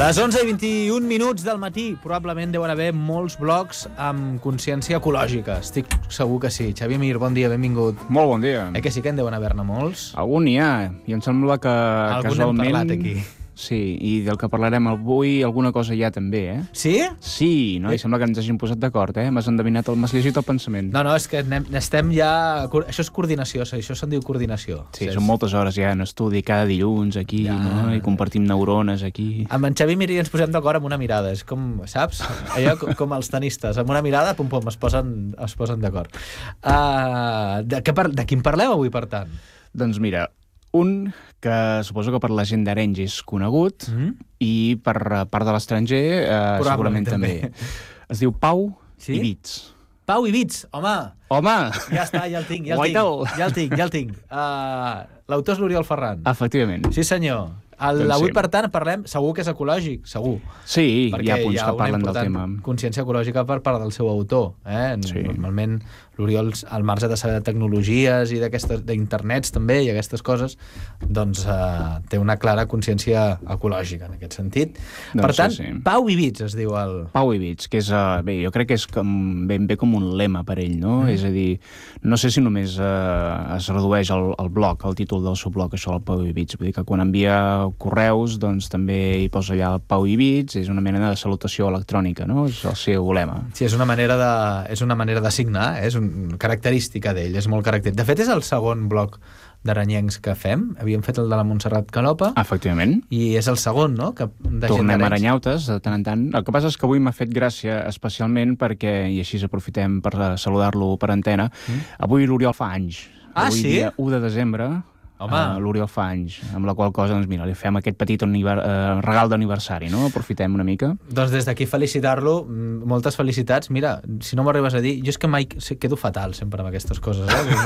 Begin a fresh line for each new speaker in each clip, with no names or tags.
Les 11:21 del matí. Probablement deuen haver molts blogs amb consciència ecològica. Estic segur que sí. Xavi Mir, bon dia, benvingut.
Molt bon dia.
Que sí que en deuen haver-ne molts?
Algun n'hi ha, i em sembla que
Algun hem parlat aquí.
Sí, i del que parlarem avui alguna cosa hi ha també,
Sí?
Sí, no? I sembla que ens hagin posat d'acord, M'has endevinat, m'has llegit el pensament.
No, és que estem ja... Això és coordinació, això se'n diu coordinació.
Sí, són moltes hores ja en estudi, cada dilluns aquí, no? I compartim neurones aquí.
Amb en Xavi Mir ens posem d'acord amb una mirada. És com, saps? Allò com els tenistes. Amb una mirada, pum, es posen d'acord. De quin parleu avui, per tant?
Doncs mira, un que suposo que per la gent d'Arenys és conegut i per part de l'estranger segurament també. Es diu Pau Ibits.
Pau Ibits, home! Ja està, ja el tinc. L'autor és l'Oriol Ferran.
Efectivament.
Sí, senyor. Avui, per tant, parlem, segur que és ecològic, segur.
Sí, hi ha punts que parlen del tema.
Perquè hi ha una important consciència ecològica per part del seu autor. Normalment l'Oriol, al marge de saber de tecnologies i d'internets també i aquestes coses, doncs té una clara consciència ecològica en aquest sentit. Per tant, Pau Ibits es diu el...
Pau Ibits, que és, bé, jo crec que és ben bé com un lema per ell, no? És a dir, no sé si només es redueix el blog, el títol del seu blog, això, el Pau Ibits. Vull dir que quan envia correus, doncs també hi posa allà el Pau Ibits, és una mena de salutació electrònica, no? És el seu lema.
Sí, és una manera de signar, és una característica d'ell, és molt característic. De fet, és el segon blog d'aranyencs que fem. Havíem fet el de la Montserrat Calopa.
Efectivament.
I és el segon, no?
Tornem a Aranyautes, de tant en tant. El que passa és que avui m'ha fet gràcia especialment perquè, i així aprofitem per saludar-lo per antena, avui l'Oriol fa anys.
Sí?
Dia 1 de desembre... l'Oriol fa anys, amb la qual cosa, doncs mira, li fem aquest petit regal d'aniversari, no? Aprofitem una mica.
Doncs des d'aquí felicitar-lo, moltes felicitats. Mira, si no m'arribes a dir, jo és que mai quedo fatal sempre amb aquestes coses,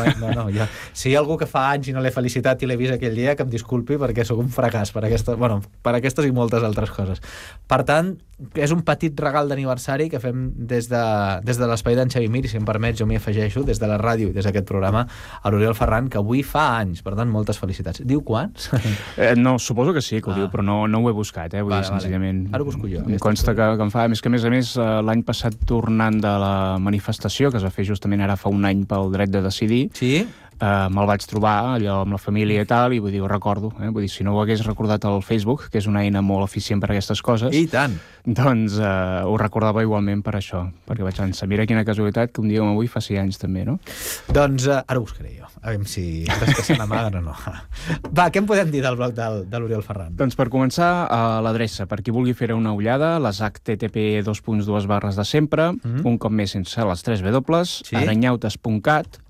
si hi ha algú que fa anys i no l'he felicitat i l'he vist aquell dia, que em disculpi perquè sóc un fracàs per aquestes i moltes altres coses. Per tant, és un petit regal d'aniversari que fem des de l'espai d'en Xavi Mir, i si em permets jo m'hi afegeixo, des de la ràdio i des d'aquest programa, a l'Oriol Ferran, que avui fa anys, per tant, moltes felicitats. Diu quants?
No, suposo que sí que ho diu, però no ho he buscat, vull dir, senzillament.
Ara ho busco jo.
Em consta que em fa... Més que, a més a més, l'any passat, tornant de la manifestació, que es va fer justament ara fa un any pel dret de decidir, me'l vaig trobar allò amb la família i tal, i vull dir, ho recordo. Vull dir, si no ho hagués recordat al Facebook, que és una eina molt eficient per a aquestes coses,
i tant,
doncs ho recordava igualment per això, perquè vaig pensar, mira quina casualitat que un dia com avui fa 6 anys també, no?
Doncs ara ho buscaré jo, a veure si és que se n'amaguen o no. Va, què en podem dir del blog de l'Oriol Ferran?
Doncs per començar, l'adreça, per qui vulgui fer una ullada, les http:// de sempre, un cop més sense les 3 W, aranyautes.cat,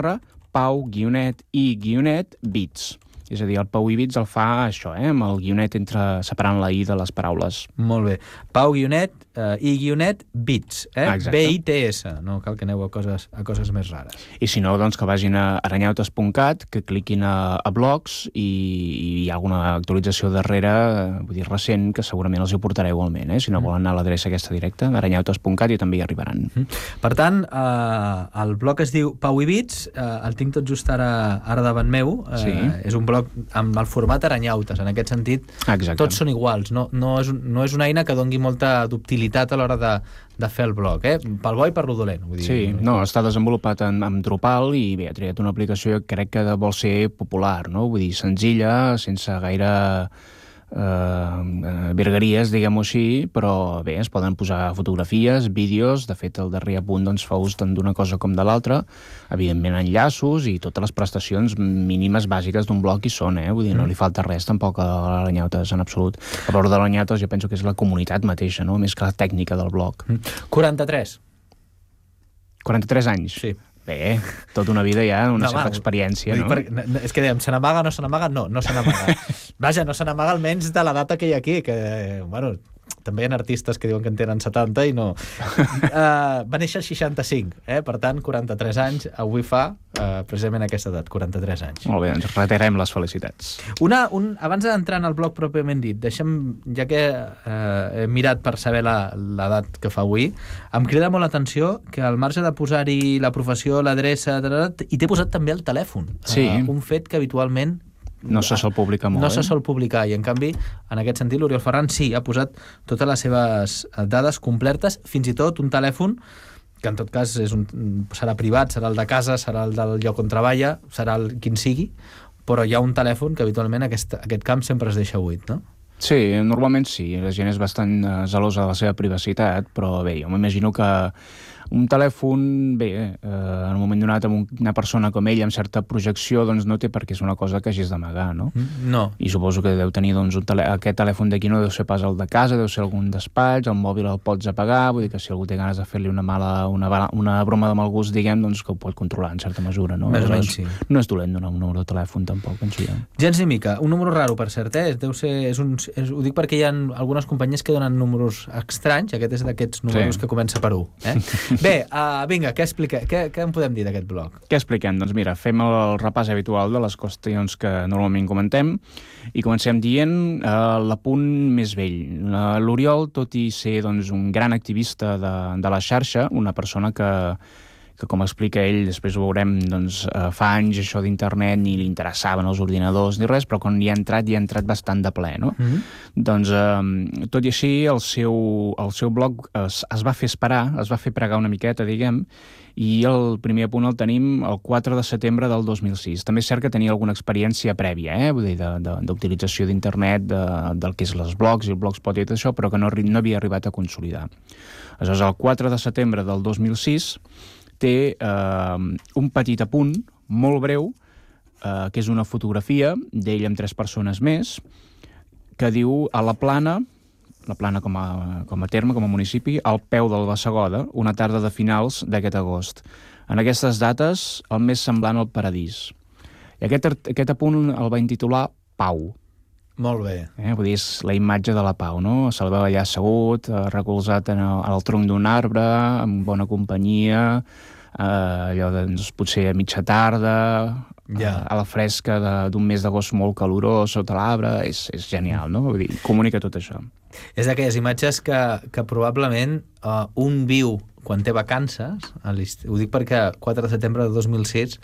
/Pau-i-bits. És a dir, el Pau Ibits el fa això, amb el guionet separant la I de les paraules.
Molt bé. Pau-i-bits, B-I-T-S. No cal que aneu a coses més rares.
I si no, doncs que vagin a aranyautes.cat, que cliquin a blogs i hi ha alguna actualització darrere, vull dir, recent, que segurament els hi portarà igualment, Si no volen anar a l'adreça aquesta directa, aranyautes.cat, i també hi arribaran.
Per tant, el blog es diu Pau Ibits, el tinc tot just ara davant meu. És un blog amb el format aranyautes, en aquest sentit. Tots són iguals, no és una eina que dongui molta dubtilitat a l'hora de fer el blog, pel bo i per lo dolent.
Sí, no, està desenvolupat amb Drupal i bé, ha triat una aplicació que crec que vol ser popular, no? Vull dir, senzilla, sense gaire virgueries, diguem-ho així, però bé, es poden posar fotografies, vídeos. De fet, el darrer apunt doncs, fa ús tant d'una cosa com de l'altra, evidentment enllaços i totes les prestacions mínimes bàsiques d'un blog hi són, vull dir, no li falta res tampoc a l'Aranyautes en absolut. A part de l'Aranyautes jo penso que és la comunitat mateixa, no? Més que la tècnica del blog.
43
anys?
Sí.
Bé, tota una vida ja, una certa experiència, no?
És que dèiem, se n'amaga, no se n'amaga? No se n'amaga. Vaja, no se n'amaga almenys de la data que hi ha aquí, que, bueno, també hi ha artistes que diuen que en tenen 70 i no. Va néixer el 65, per tant, 43 anys, avui fa precisament aquesta edat, 43 anys.
Molt bé, doncs reiterem les felicitats.
Abans d'entrar en el blog pròpiament dit, deixa'm, ja que he mirat per saber l'edat que fa avui, em crida molt l'atenció que al marge de posar-hi la professió, l'adreça, i t'he posat també el telèfon.
Sí.
Un fet que habitualment
No se sol publicar molt,
no se sol publicar, i en canvi, en aquest sentit, l'Oriol Ferran sí, ha posat totes les seves dades completes, fins i tot un telèfon que en tot cas serà privat, serà el de casa, serà el del lloc on treballa, serà el quin sigui, però hi ha un telèfon que habitualment aquest camp sempre es deixa buit, no?
Sí, normalment sí. La gent és bastant gelosa de la seva privacitat, però bé, jo m'imagino que un telèfon, bé, en un moment donat amb una persona com ell amb certa projecció, doncs no té per què ser una cosa que hagis d'amagar, no?
No.
I suposo que deu tenir, doncs, aquest telèfon d'aquí no deu ser pas el de casa, deu ser algun despatx, el mòbil el pots apagar, vull dir que si algú té ganes de fer-li una broma de mal gust, diguem, doncs que ho pot controlar en certa mesura, no?
Més o menys, sí.
No és dolent donar un número de telèfon, tampoc, penso jo.
Gens ni mica. Un número raro, per cert, Deu ser, ho dic perquè hi ha algunes companyies que donen números estranys, aquest és d'aquests números que comença per 1. Bé, vinga, què en podem dir d'aquest blog?
Què expliquem? Doncs mira, fem el repàs habitual de les qüestions que normalment comentem i comencem dient l'apunt més vell. L'Oriol, tot i ser doncs, un gran activista de la xarxa, una persona que com explica ell, després ho veurem, doncs, fa anys això d'internet ni li interessaven els ordinadors ni res, però quan hi ha entrat bastant de ple, no? Doncs, tot i així, el seu blog es va fer esperar, es va fer pregar una miqueta, diguem, i el primer apunt el tenim el 4 de setembre del 2006. També és cert que tenia alguna experiència prèvia, vull dir, d'utilització d'internet, del que és les blogs i el blogspot i tot això, però que no havia arribat a consolidar. Aleshores, el 4 de setembre del 2006 té un petit apunt, molt breu, que és una fotografia d'ell amb 3 persones més, que diu a la Plana com a terme, com a municipi, al peu del Bassegoda, una tarda de finals d'aquest agost. En aquestes dates, el més semblant al paradís. I aquest apunt el va intitular Pau.
Molt bé.
Vull dir, és la imatge de la pau, no? Se'l veu allà assegut, recolzat al tronc d'un arbre, amb bona companyia, allò doncs, potser a mitja tarda, a la fresca d'un mes d'agost molt calorós sota l'arbre, és genial, no? Vull dir, comunica tot això.
És d'aquelles imatges que probablement un viu quan té vacances, ho dic perquè 4 de setembre de 2006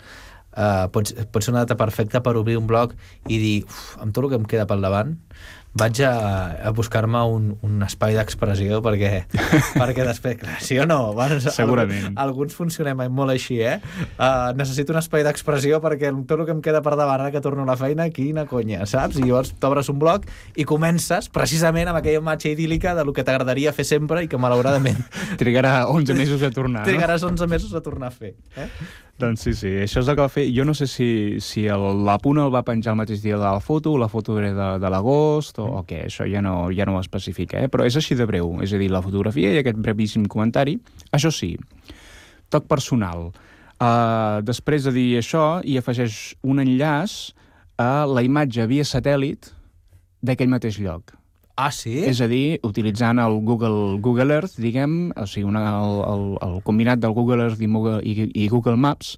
pot ser una data perfecta per obrir un blog i dir, amb tot el que em queda pel davant vaig a buscar-me un espai d'expressió perquè després, clar, sí o no?
Segurament.
Alguns funcionem molt així, necessito un espai d'expressió perquè amb tot el que em queda per davant ara que torno a la feina, quina conya, saps? I llavors t'obres un blog i comences precisament amb aquella imatge idíl·lica del que t'agradaria fer sempre i que malauradament
trigarà 11 mesos a tornar, no?
Trigaràs 11 mesos a tornar a fer,
Doncs sí, això és el que va fer. Jo no sé si l'apunt el va penjar el mateix dia de la foto era de l'agost o què, això ja no ho especifica, però és així de breu, és a dir, la fotografia i aquest brevíssim comentari. Això sí, toc personal. Després de dir això, hi afegeix un enllaç a la imatge via satèl·lit d'aquell mateix lloc.
Ah, sí?
És a dir, utilitzant el Google Earth, diguem, o sigui, el combinat del Google Earth i Google Maps,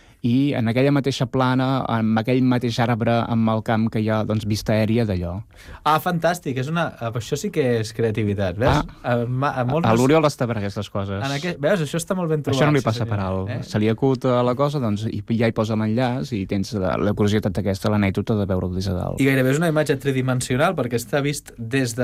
i en aquella mateixa plana, amb aquell mateix arbre amb el camp que hi ha, doncs, vista aèria d'allò.
Ah, fantàstic, això sí que és creativitat, veus?
L'Oriol està per aquestes coses.
Veus, això està molt ben trobat.
Això no li passa per alt. Se li acut a la cosa, doncs, i ja hi posa l'enllaç i tens la curiositat aquesta, l'anècdota de veure'l des de dalt.
I gairebé és una imatge tridimensional perquè està vist des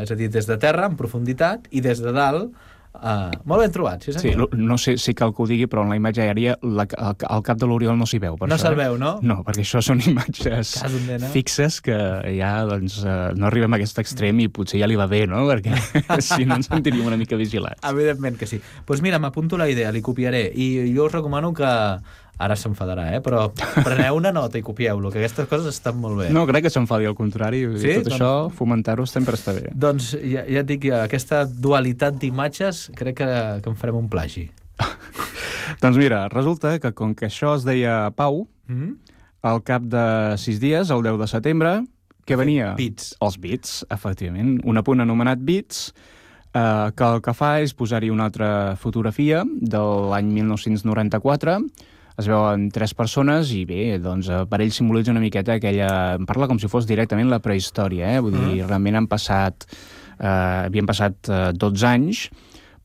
de terra, en profunditat, i des de dalt. Molt ben trobat, sí senyor.
Sí, no sé si cal que ho digui, però en la imatge aèria el cap de l'Oriol no s'hi veu.
No se'l veu, no?
No, perquè això són imatges fixes que ja doncs, no arribem a aquest extrem i potser ja li va bé, no? Perquè si no ens sentiríem una mica vigilats.
Evidentment que sí. Doncs mira, m'apunto la idea, li copiaré, i jo us recomano que ara s'enfadarà, però preneu una nota i copieu-lo, que aquestes coses estan molt bé.
No, crec que s'enfadi, al contrari. Sí? Tot això, fomentar-ho sempre està bé.
Doncs ja et dic, aquesta dualitat d'imatges crec que en farem un plagi.
Doncs mira, resulta que com que això es deia Pau, al cap de 6 dies, el 10 de setembre, què venia?
Bits.
Els bits, efectivament. Un apunt anomenat Bits, que el que fa és posar-hi una altra fotografia de l'any 1994. Es veuen 3 persones i bé, doncs per ell simbolitza una miqueta aquella... Em parla com si fos directament la prehistòria, Vull dir, realment havien passat 12 anys,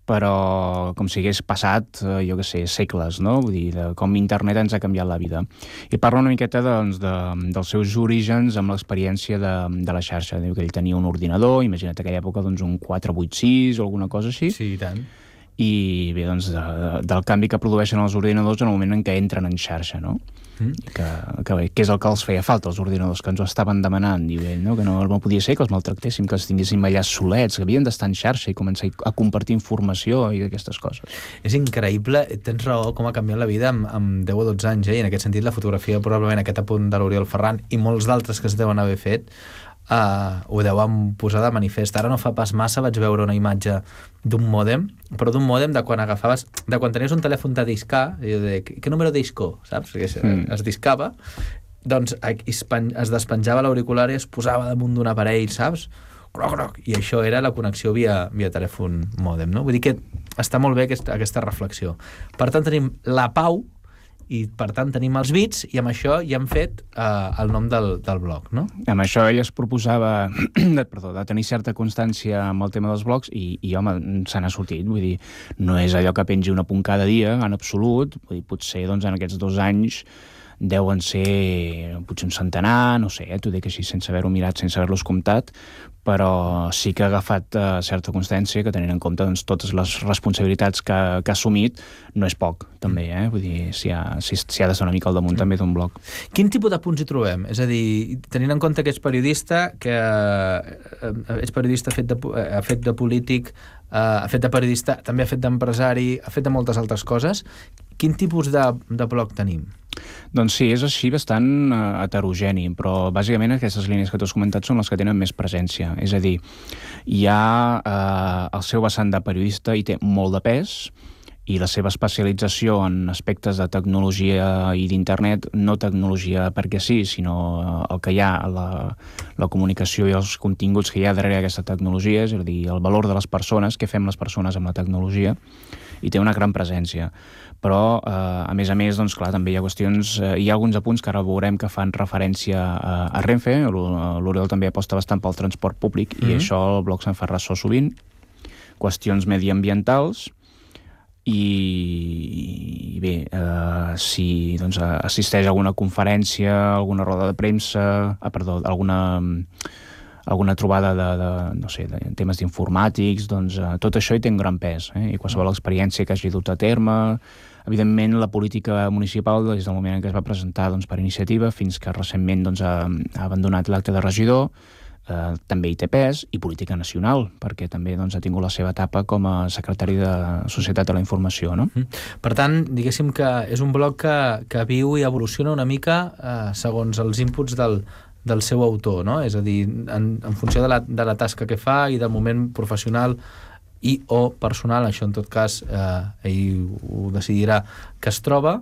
però com si hagués passat, jo què sé, segles, no? Vull dir, com internet ens ha canviat la vida. I parla una miqueta doncs, dels seus orígens amb l'experiència de la xarxa. Diu que ell tenia un ordinador, imagina't aquella època doncs, un 486 o alguna cosa així.
Sí, i tant.
I bé, doncs, del canvi que produeixen els ordinadors en el moment en què entren en xarxa, no? Que és el que els feia falta, els ordinadors, que ens ho estaven demanant, diu ell, no? Que no podia ser que els maltractéssim, que els tinguéssim allà solets, que havien d'estar en xarxa i començar a compartir informació i aquestes coses.
És increïble, tens raó com ha canviat la vida amb 10 o 12 anys, i en aquest sentit la fotografia, probablement aquest apunt de l'Oriol Ferran i molts d'altres que es deuen haver fet, ho deuen posar de manifest. Ara no fa pas massa vaig veure una imatge d'un mòdem, però d'un mòdem de quan agafaves, de quan tenies un telèfon de discar, de què número disco, saps? Es discava, doncs es despenjava l'auricular i es posava damunt d'un aparell, saps? I això era la connexió via telèfon mòdem, no? Vull dir que està molt bé aquesta reflexió. Per tant, tenim la pau i, per tant, tenim els bits, i amb això ja hem fet el nom del blog, no?
Amb això ell es proposava de tenir certa constància amb el tema dels blogs i home, se n'ha sortit. Vull dir, no és allò que pengi un apunt cada dia, en absolut. Vull dir, potser doncs, en aquests 2 anys deuen ser potser un centenar, no sé, t'ho dic així sense haver-ho mirat, sense haver-los comptat, però sí que ha agafat certa constància, que tenint en compte doncs, totes les responsabilitats que ha assumit, no és poc, també, vull dir, s'hi ha d'estar una mica al damunt també d'un blog.
Quin tipus de punts hi trobem? És a dir, tenint en compte que ets periodista, ha fet de polític, ha fet de periodista, també ha fet d'empresari, ha fet de moltes altres coses. Quin tipus de blog tenim?
Doncs sí, és així bastant heterogeni, però bàsicament aquestes línies que tu has comentat són les que tenen més presència. És a dir, hi ha el seu vessant de periodista i té molt de pes, i la seva especialització en aspectes de tecnologia i d'internet, no tecnologia perquè sí, sinó el que hi ha, la comunicació i els continguts que hi ha darrere d'aquesta tecnologia, és a dir, el valor de les persones, què fem les persones amb la tecnologia, i té una gran presència. Però, a més, doncs, clar, també hi ha qüestions, hi ha alguns apunts que ara veurem que fan referència a Renfe, l'Oriol també aposta bastant pel transport públic, i això el blog se'n fa ressò sovint, qüestions mediambientals, i bé, si doncs, assisteix a alguna conferència, alguna roda de premsa, alguna trobada no sé, de temes d'informàtics, doncs tot això hi té un gran pes, i qualsevol experiència que hagi dut a terme. Evidentment, la política municipal, des del moment en què es va presentar doncs, per iniciativa, fins que recentment doncs, ha abandonat l'acte de regidor, també hi té pes, i política nacional, perquè també doncs, ha tingut la seva etapa com a secretari de Societat de la Informació. No?
Per tant, diguéssim que és un blog que viu i evoluciona una mica segons els inputs del seu autor, no? És a dir, en funció de la tasca que fa i del moment professional i o personal, això en tot cas ell ho decidirà, que es troba,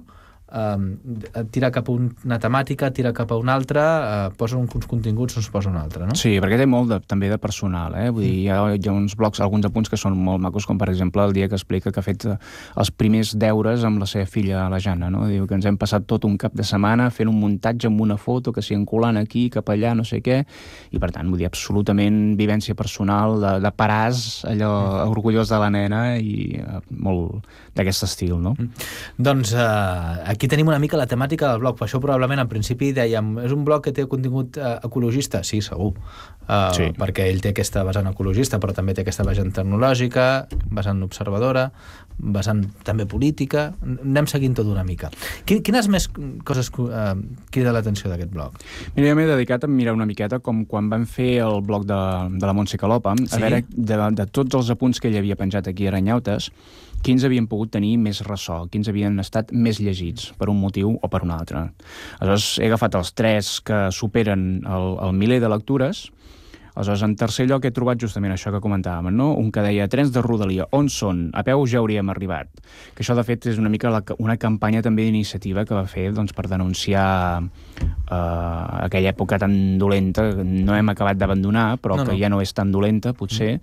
tira cap a una temàtica, tira cap a una altra, posa uns continguts, ens posa una altra, no?
Sí, perquè té molt també de personal, Vull dir, hi ha uns blogs, alguns apunts que són molt macos, com per exemple el dia que explica que ha fet els primers deures amb la seva filla, la Jana, no? Diu que ens hem passat tot un cap de setmana fent un muntatge amb una foto, que s'hi encolant aquí, cap allà, no sé què, i per tant, vull dir, absolutament vivència personal, de paràs, allò orgullós de la nena, i molt d'aquest estil, no?
Doncs aquí tenim una mica la temàtica del blog, per això probablement al principi dèiem, és un blog que té contingut ecologista? Sí, segur, sí. Perquè ell té aquesta vessant ecologista, però també té aquesta vessant tecnològica, vessant observadora, vessant també política, anem seguint tot una mica. Quines més coses crida l'atenció d'aquest blog?
Mira, jo m'he dedicat a mirar una miqueta com quan vam fer el blog de la Montse Calopa, a veure de tots els apunts que ell havia penjat aquí a Aranyautes, quins havien pogut tenir més ressò, quins havien estat més llegits, per un motiu o per un altre. Aleshores, he agafat els 3 que superen el miler de lectures. Aleshores, en tercer lloc he trobat justament això que comentàvem, no? Un que deia, trens de Rodalia, on són? A peu ja hauríem arribat. Que això, de fet, és una mica una campanya també d'iniciativa que va fer doncs, per denunciar aquella època tan dolenta, que no hem acabat d'abandonar, però que ja no és tan dolenta, potser,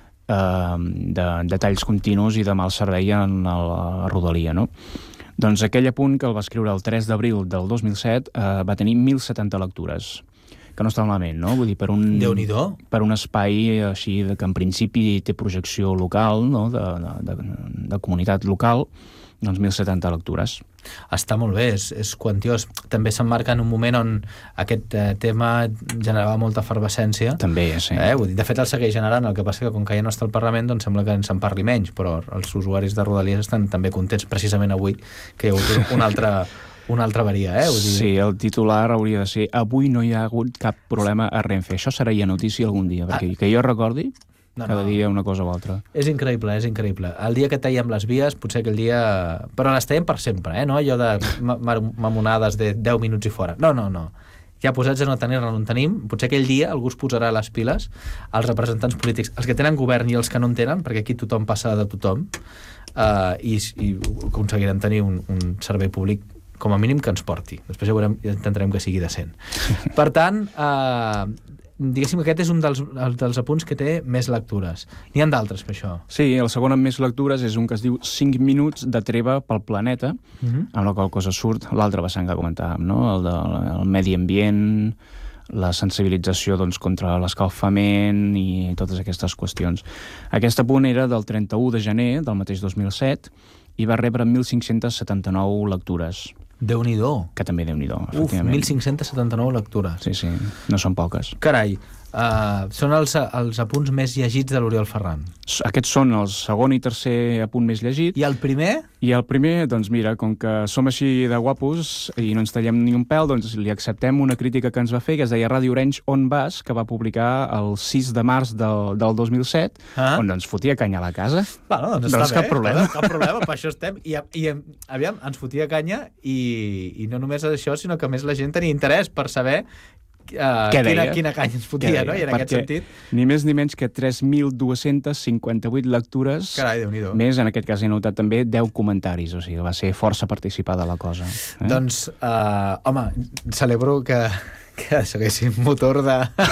de talls continus i de mal servei en la Rodalia, no? Doncs aquell apunt que el va escriure el 3 d'abril del 2007 va tenir 1.070 lectures, que no està malament, no? Vull dir, per un espai així que en principi té projecció local, no? de comunitat local, doncs 1.070 lectures.
Està molt bé, és quantiós. També s'emmarca en un moment on aquest tema generava molta efervescència.
També, sí.
Vull dir, de fet el segueix generant, el que passa que com que ja no està al Parlament, doncs sembla que se'n parli menys, però els usuaris de Rodalies estan també contents precisament avui que hi ha hagut una altra avaria, Vull dir...
Sí, el titular hauria de ser avui no hi ha hagut cap problema a Renfe. Això seria notícia algun dia, perquè que jo recordi cada dia una cosa o altra.
És increïble, és increïble. El dia que tallem les vies, potser aquell dia... Però les tallem per sempre, no? Allò de mamonades de 10 minuts i fora. No. Ja posats a no tenir-ne, no en tenim. Potser aquell dia algú es posarà les piles, els representants polítics, els que tenen govern i els que no en tenen, perquè aquí tothom passa de tothom, i aconseguirem tenir un servei públic com a mínim que ens porti. Després ja veurem, ja intentarem que sigui decent. Per tant, diguéssim que aquest és un dels apunts que té més lectures. N'hi ha d'altres per això.
Sí, el segon amb més lectures és un que es diu 5 minuts de treva pel planeta, amb la qual cosa surt l'altre vessant que comentàvem, no? El medi ambient, la sensibilització doncs, contra l'escalfament i totes aquestes qüestions. Aquest apunt era del 31 de gener del mateix 2007 i va rebre 1.579 lectures.
Déu-n'hi-do.
Que també Déu-n'hi-do,
efectivament. 1.579 lectures.
Sí, no són poques.
Carai, són els apunts més llegits de l'Oriol Ferran.
Aquests són el segon i tercer apunt més llegit.
I el primer?
I el primer, doncs mira, com que som així de guapos i no ens tallem ni un pèl, doncs li acceptem una crítica que ens va fer, que es deia Ràdio Orange On Vas, que va publicar el 6 de març del 2007, on doncs fotia canya a la casa.
Bueno, doncs està bé.
Cap problema.
Cap problema, per això estem. I aviam, ens fotia canya i no només això, sinó que més la gent tenia interès per saber quina canya ens fotia, no? I en aquest sentit...
Ni més ni menys que 3.258 lectures.
Carai, Déu-n'hi-do.
Més, en aquest cas he notat també 10 comentaris, o sigui, va ser força participada la cosa.
Doncs, home, celebro que segueixin motor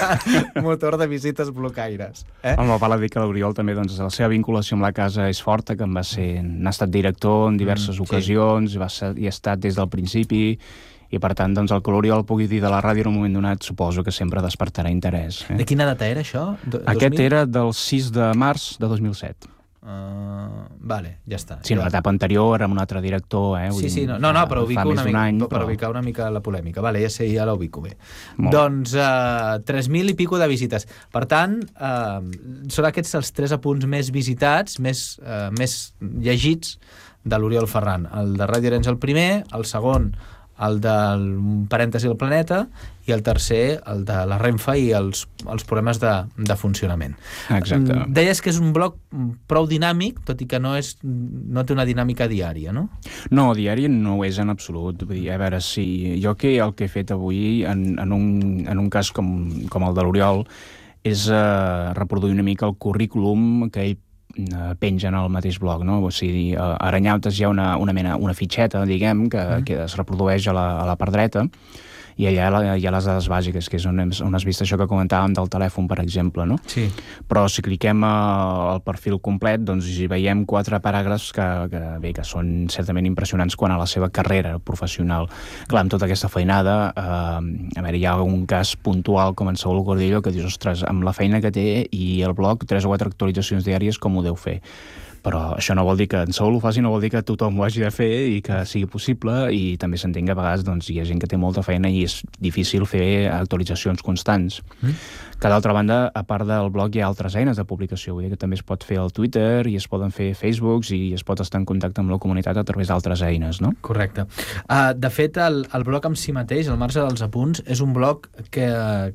de visites blocaires.
Home, val a dir que l'Oriol també, doncs, la seva vinculació amb la casa és forta, que n'ha estat director en diverses ocasions, i ha estat des del principi, i per tant, doncs, el que l'Oriol pugui dir de la ràdio en un moment donat suposo que sempre despertarà interès.
De quina data era això?
Aquest era del 6 de març de 2007.
Vale, ja està.
Sí, una etapa anterior amb un altre director,
Sí, no, però ubico una mica la polèmica. Vale, ja la ubico bé. Doncs 3.000 i pico de visites. Per tant, són aquests els 3 apunts més visitats, més llegits de l'Oriol Ferran. El de Ràdio Orange el primer, el segon el del parèntesi del planeta i el tercer, el de la Renfe i els problemes de funcionament.
Exacte.
Deies que és un blog prou dinàmic, tot i que no té una dinàmica diària, no?
No, diària no ho és en absolut. Vull dir, a veure, si jo el que he fet avui en un cas com el de l'Oriol és reproduir una mica el currículum que ell pengen al mateix blog, no? O sigui, a Aranyautes hi ha una fitxeta, diguem, que es reprodueix a la part dreta, i allà hi ha les dades bàsiques, que és on has vist això que comentàvem del telèfon, per exemple, no?
Sí.
Però si cliquem al perfil complet, doncs hi veiem 4 paràgrafs que són certament impressionants quant a la seva carrera professional. Clar, amb tota aquesta feinada, a veure, hi ha un cas puntual com en Saúl Gordillo que dius, ostres, amb la feina que té i el blog, 3 o 4 actualitzacions diàries, com ho deu fer? Però això no vol dir que en Saúl ho faci, no vol dir que tothom ho hagi de fer i que sigui possible, i també s'entén que a vegades doncs, hi ha gent que té molta feina i és difícil fer actualitzacions constants. Que d'altra banda, a part del blog hi ha altres eines de publicació, vull dir que també es pot fer el Twitter i es poden fer Facebooks i es pot estar en contacte amb la comunitat a través d'altres eines, no?
Correcte. De fet, el blog en si mateix, al marge dels apunts, és un blog que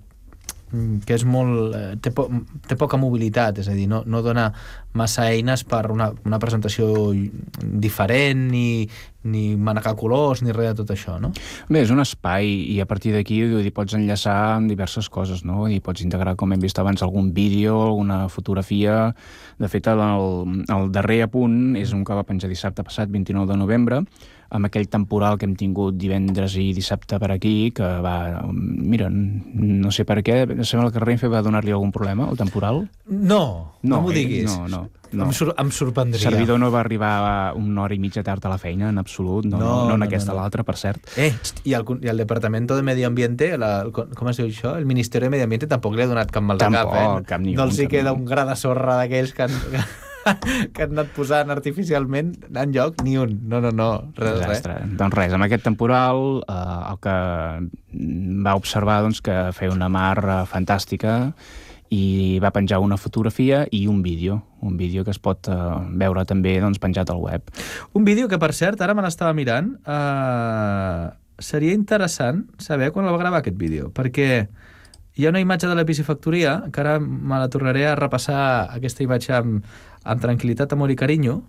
és molt... té poca mobilitat, és a dir, no dona massa eines per una presentació diferent, ni manegar colors, ni res de tot això, no?
Bé, és un espai, i a partir d'aquí pots enllaçar amb diverses coses, no? I pots integrar, com hem vist abans, algun vídeo, alguna fotografia. De fet, el darrer apunt és un que va penjar dissabte passat, 29 de novembre, amb aquell temporal que hem tingut divendres i dissabte per aquí, que va... Mira, no sé per què, sembla que Renfe va donar-li algun problema, el temporal?
No m'ho diguis.
No.
Em sorprendria.
El servidor no va arribar una hora i mitja tard a la feina, en absolut, no en aquesta, l'altra, per cert.
I el Departamento de Medio Ambiente, com es diu això? El Ministerio de Medio Ambiente tampoc li ha donat cap mal de cap,
cap ni
no els hi queda un gra de sorra d'aquells que han anat posant artificialment en lloc, ni un. No, res.
Doncs res, amb aquest temporal el que va observar que feia una mar fantàstica i va penjar una fotografia i un vídeo que es pot veure també penjat al web.
Un vídeo que, per cert, ara me l'estava mirant, seria interessant saber quan el va gravar aquest vídeo, perquè hi ha una imatge de la piscifactoria, que ara me la tornaré a repassar, aquesta imatge amb tranquil·litat, amor i carinyo,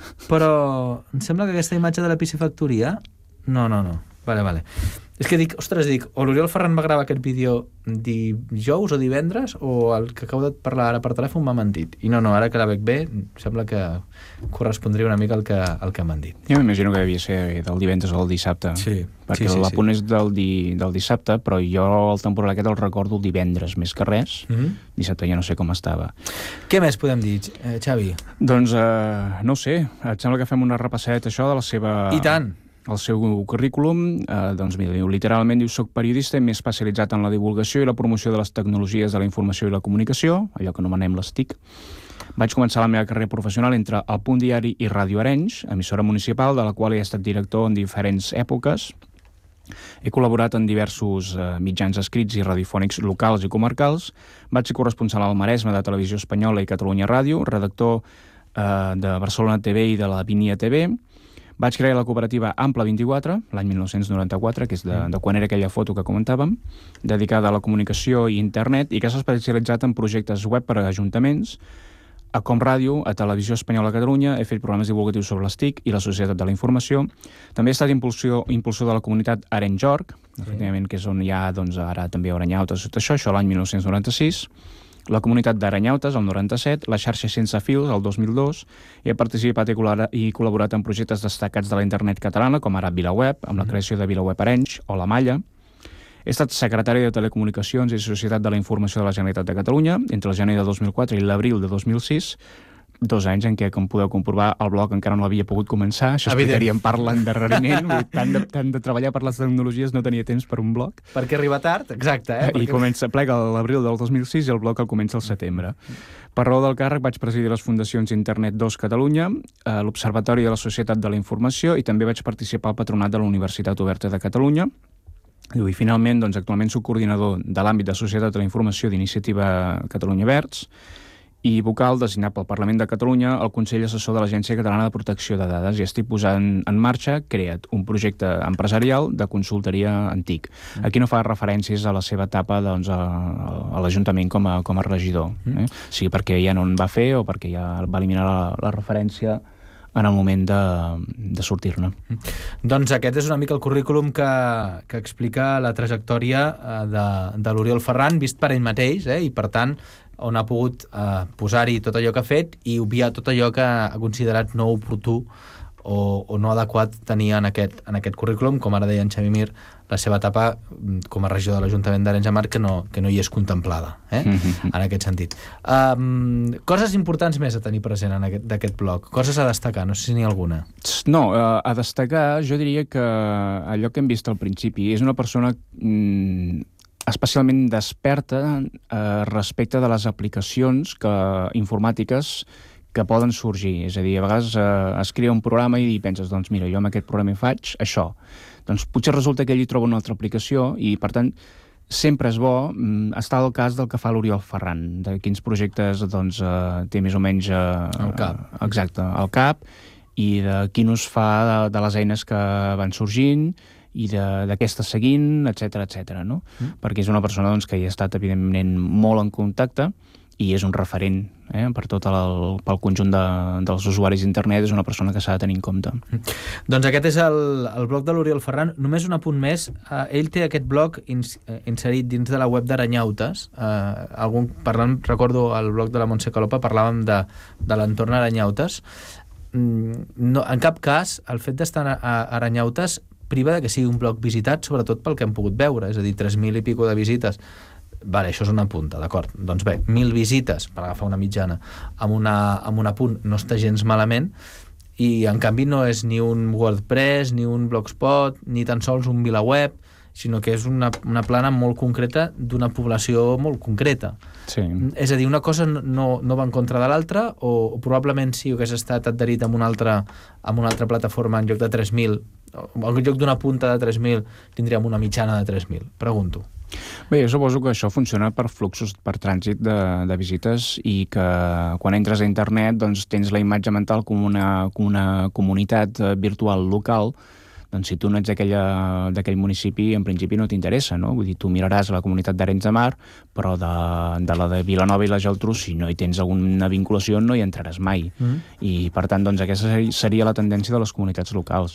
però em sembla que aquesta imatge de la piscifactoria... No. Vale. És que dic, o l'Oriol Ferran va gravar aquest vídeo dijous o divendres, o el que acabo de parlar ara per telèfon m'ha mentit. I no, ara que la veig bé, sembla que correspondria una mica al que m'han dit.
Jo m'imagino que devia ser del divendres o del dissabte.
Sí.
Perquè l'apunt és del dissabte, però jo el temporal aquest el recordo el divendres, més que res. Dissabte ja no sé com estava.
Què més podem dir, Xavi?
Doncs, no ho sé, et sembla que fem una repasseta això de la seva...
I tant!
El seu currículum, mira, literalment diu: soc periodista i m'he especialitzat en la divulgació i la promoció de les tecnologies de la informació i la comunicació, allò que anomenem les TIC. Vaig començar la meva carrera professional entre El Punt Diari i Ràdio Arenys, emissora municipal, de la qual he estat director en diferents èpoques. He col·laborat en diversos mitjans escrits i radiofònics locals i comarcals. Vaig ser corresponsal al Maresme de Televisió Espanyola i Catalunya Ràdio, redactor de Barcelona TV i de la Vinya TV. Vaig crear la cooperativa Ample 24, l'any 1994, que és de quan era aquella foto que comentàvem, dedicada a la comunicació i internet, i que s'ha especialitzat en projectes web per a ajuntaments. A Com Ràdio, a Televisió Espanyola a Catalunya, he fet programes divulgatius sobre les TIC i la Societat de la Informació. També he estat impulsor de la comunitat Arenys-Jorc, efectivament, que és on hi ha ara també Arenyautes, tot això l'any 1996. La comunitat d'Arenyautes, el 97, la xarxa Sense Fils, el 2002, i he participat i col·laborat en projectes destacats de la internet catalana, com ara VilaWeb, amb la creació de VilaWeb Arenys, o La Malla. He estat secretari de Telecomunicacions i Societat de la Informació de la Generalitat de Catalunya entre el gener de 2004 i l'abril de 2006, 2 anys en què, com podeu comprovar, el blog encara no havia pogut començar. Això explicaria en part l'endarreriment. Tant de treballar per les tecnologies no tenia temps per un blog.
Perquè arriba tard, exacte.
I plega l'abril del 2006 i el blog el comença al setembre. Per raó del càrrec vaig presidir les fundacions Internet 2 Catalunya, l'Observatori de la Societat de la Informació, i també vaig participar al patronat de la Universitat Oberta de Catalunya. I finalment, actualment soc coordinador de l'àmbit de Societat de la Informació d'Iniciativa Catalunya Verds, i vocal designat pel Parlament de Catalunya al Consell Assessor de l'Agència Catalana de Protecció de Dades, i estic posant en marxa, creat un projecte empresarial de consultoria antic. Aquí no fa referències a la seva etapa a l'Ajuntament com a regidor, sigui perquè ja no en va fer o perquè ja va eliminar la referència en el moment de sortir-ne.
Doncs aquest és una mica el currículum que explica la trajectòria de l'Oriol Ferran, vist per ell mateix, i per tant on ha pogut posar-hi tot allò que ha fet i obviar tot allò que ha considerat no oportú o no adequat tenir en aquest currículum, com ara deia en Xavi Mir, la seva etapa com a regidor de l'Ajuntament d'Arenys de Mar que no hi és contemplada, en aquest sentit. Coses importants més a tenir present d'aquest blog, coses a destacar, no sé si n'hi ha alguna.
No, a destacar jo diria que allò que hem vist al principi és una persona especialment desperta respecte de les aplicacions informàtiques que poden sorgir. És a dir, a vegades es crea un programa i penses, doncs mira, jo amb aquest programa hi faig això. Doncs potser resulta que ell hi troba una altra aplicació i, per tant, sempre és bo estar al cas del que fa l'Oriol Ferran, de quins projectes té més o menys
al cap.
Exacte, al cap, i de quin ús fa de les eines que van sorgint i de què està seguint, etc., no? Perquè és una persona que hi ha estat, evidentment, molt en contacte i és un referent pel conjunt dels usuaris d'internet, és una persona que s'ha de tenir en compte.
Doncs aquest és el blog de l'Oriol Ferran. Només un apunt més, ell té aquest blog inserit dins de la web d'Arenyautes. Recordo el blog de la Montse Calopa, parlàvem de l'entorn Arenyautes. En cap cas, el fet d'estar a Arenyautes priva de que sigui un blog visitat, sobretot pel que hem pogut veure, és a dir, 3.000 i pico de visites Vale, això és una punta, d'acord. Doncs bé, 1.000 visites, per agafar una mitjana, amb una punt no està gens malament, i en canvi no és ni un WordPress, ni un Blogspot, ni tan sols un VilaWeb, sinó que és una plana molt concreta d'una població molt concreta.
Sí.
És a dir, una cosa no va en contra de l'altra, o probablement si hagués estat adherit amb una altra plataforma en lloc de 3.000, en lloc d'una punta de 3.000 tindríem una mitjana de 3.000. Pregunto.
Bé, jo suposo que això funciona per fluxos, per trànsit de visites, i que quan entres a internet doncs tens la imatge mental com una comunitat virtual local. Doncs si tu no ets d'aquell municipi, en principi no t'interessa, no? Vull dir, tu miraràs la comunitat d'Arenys de Mar, però de la de Vilanova i la Geltrú, si no hi tens alguna vinculació, no hi entraràs mai. I, per tant, doncs, aquesta seria la tendència de les comunitats locals.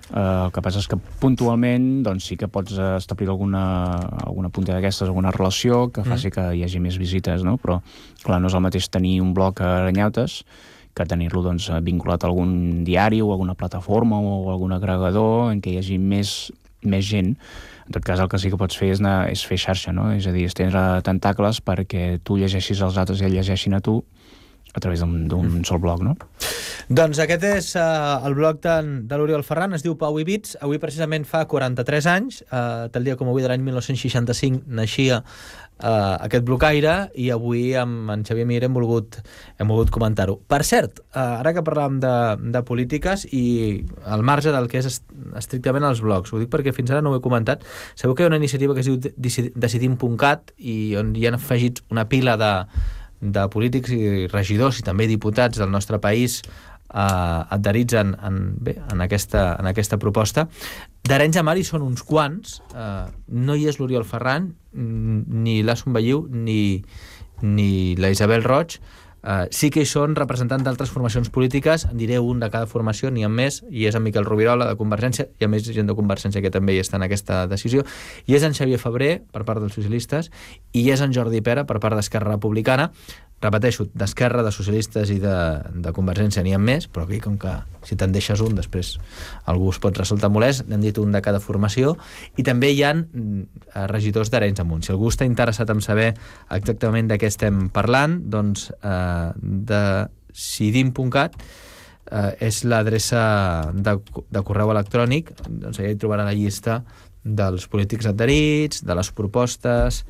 El que passa és que puntualment doncs, sí que pots establir alguna punta d'aquestes, alguna relació que faci que hi hagi més visites, no? Però, clar, no és el mateix tenir un blog a Aranyautes que tenir-lo doncs, vinculat a algun diari o alguna plataforma o algun agregador en què hi hagi més gent. En tot cas, el que sí que pots fer és fer xarxa, no? És a dir, estendre tentacles perquè tu llegeixis als altres i ells llegeixin a tu a través d'un sol blog, no?
Doncs aquest és el blog de l'Oriol Ferran, es diu Pau i Bits. Avui precisament fa 43 anys, tal dia com avui de l'any 1965 naixia aquest blocaire, i avui amb en Xavier Mir hem volgut comentar-ho. Per cert, ara que parlàvem de polítiques i al marge del que és estrictament els blogs, ho dic perquè fins ara no ho he comentat, sabeu que hi ha una iniciativa que es diu Decidim.cat i on hi han afegits una pila de polítics i regidors i també diputats del nostre país adherits en aquesta proposta. D'Arenys de Mar hi són uns quants, no hi és l'Oriol Ferran, ni l'Assun Belliu, ni la Isabel Roig. Sí que hi són representants d'altres formacions polítiques, en diré un de cada formació, n'hi ha més, i és en Miquel Rovirola, de Convergència, hi ha més gent de Convergència que també hi està en aquesta decisió, i és en Xavier Febrer, per part dels socialistes, i és en Jordi Pera, per part d'Esquerra Republicana. Repeteixo, d'Esquerra, de socialistes i de Convergència n'hi ha més, però aquí, com que si te'n deixes un, després algú es pot resultar molest, n'hem dit un de cada formació, i també hi ha regidors d'Arenys de Munt. Si algú està interessat en saber exactament de què estem parlant, doncs Decidim.cat és l'adreça de correu electrònic, doncs allà hi trobarà la llista dels polítics adherits, de les propostes,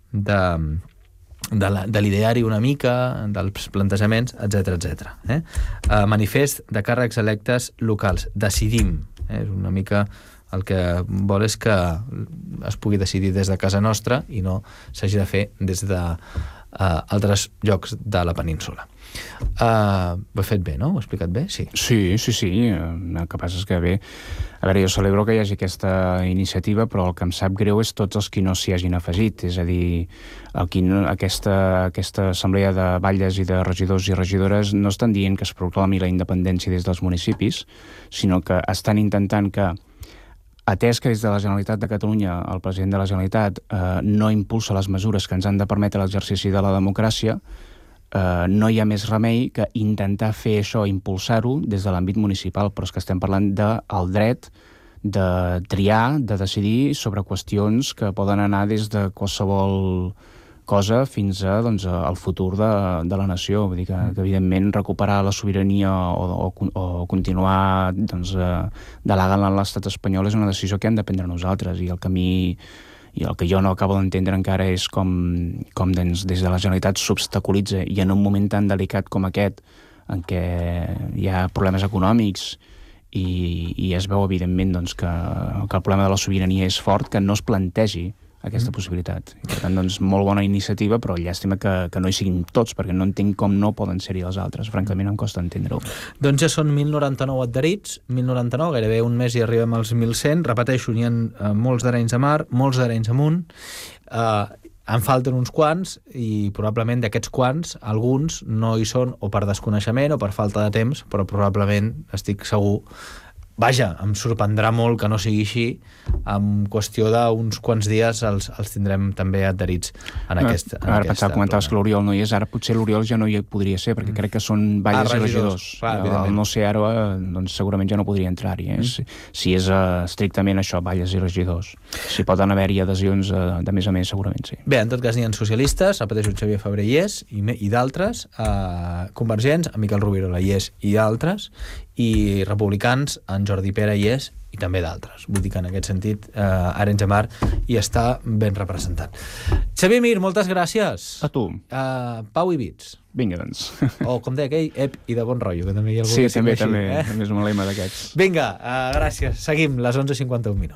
de l'ideari una mica, dels plantejaments, etc. Manifest de càrrecs electes locals. Decidim. És una mica el que vol és que es pugui decidir des de casa nostra i no s'hagi de fer des d'altres llocs de la península. Ho he fet bé, no? Ho he explicat bé? Sí. Sí.
El que passa és que bé, a veure, jo celebro que hi hagi aquesta iniciativa, però el que em sap greu és tots els qui no s'hi hagin afegit. És a dir, aquesta assemblea de batlles i de regidors i regidores no estan dient que es proclami la independència des dels municipis, sinó que estan intentant que, atès que des de la Generalitat de Catalunya el president de la Generalitat no impulsa les mesures que ens han de permetre l'exercici de la democràcia, no hi ha més remei que intentar fer això, impulsar-ho des de l'àmbit municipal, però és que estem parlant del dret de triar, de decidir sobre qüestions que poden anar des de qualsevol cosa fins a el futur de la nació. Vull dir que evidentment recuperar la sobirania o continuar delegant en l'estat espanyol és una decisió que hem de prendre nosaltres, i el que jo no acabo d'entendre encara és com des de la Generalitat s'obstaculitza, i en un moment tan delicat com aquest, en què hi ha problemes econòmics i es veu evidentment que el problema de la sobirania és fort, que no es plantegi aquesta possibilitat. I per tant, molt bona iniciativa, però llàstima que no hi siguin tots, perquè no entenc com no poden ser-hi els altres. Francament, em costa entendre-ho.
Doncs ja són 1.099 adherits, 1.099, gairebé un mes i arribem als 1.100. Repeteixo, n'hi ha molts d'Arenys de Mar, molts d'Arenys de Munt. En falten uns quants, i probablement d'aquests quants, alguns no hi són o per desconeixement o per falta de temps, però probablement, estic segur, vaja, em sorprendrà molt que no sigui així. En qüestió d'uns quants dies els tindrem també adherits en aquesta.
Ara pensava, comentaves que l'Oriol no hi és, ara potser l'Oriol ja no hi podria ser, perquè crec que són batlles i regidors. El no ser ara, doncs segurament ja no podria entrar-hi. Si és estrictament això, batlles i regidors. Si poden haver-hi adhesions de més a més, segurament sí.
Bé, en tot cas n'hi ha socialistes, repeteixo, Xavier Febrer hi és, i d'altres, convergents, en Miquel Rovirola hi és, i d'altres, i republicans, en Jordi Pera hi és, i també d'altres. Vull dir que en aquest sentit Arenys de Mar hi està ben representat. Xavier Mir, moltes gràcies.
A tu.
Pau i Bits.
Vinga, doncs.
O, com deia aquell, ep i de bon rotllo, que també hi ha algú
sí,
que
també és un lema d'aquests.
Vinga, gràcies. Seguim, les 11:51.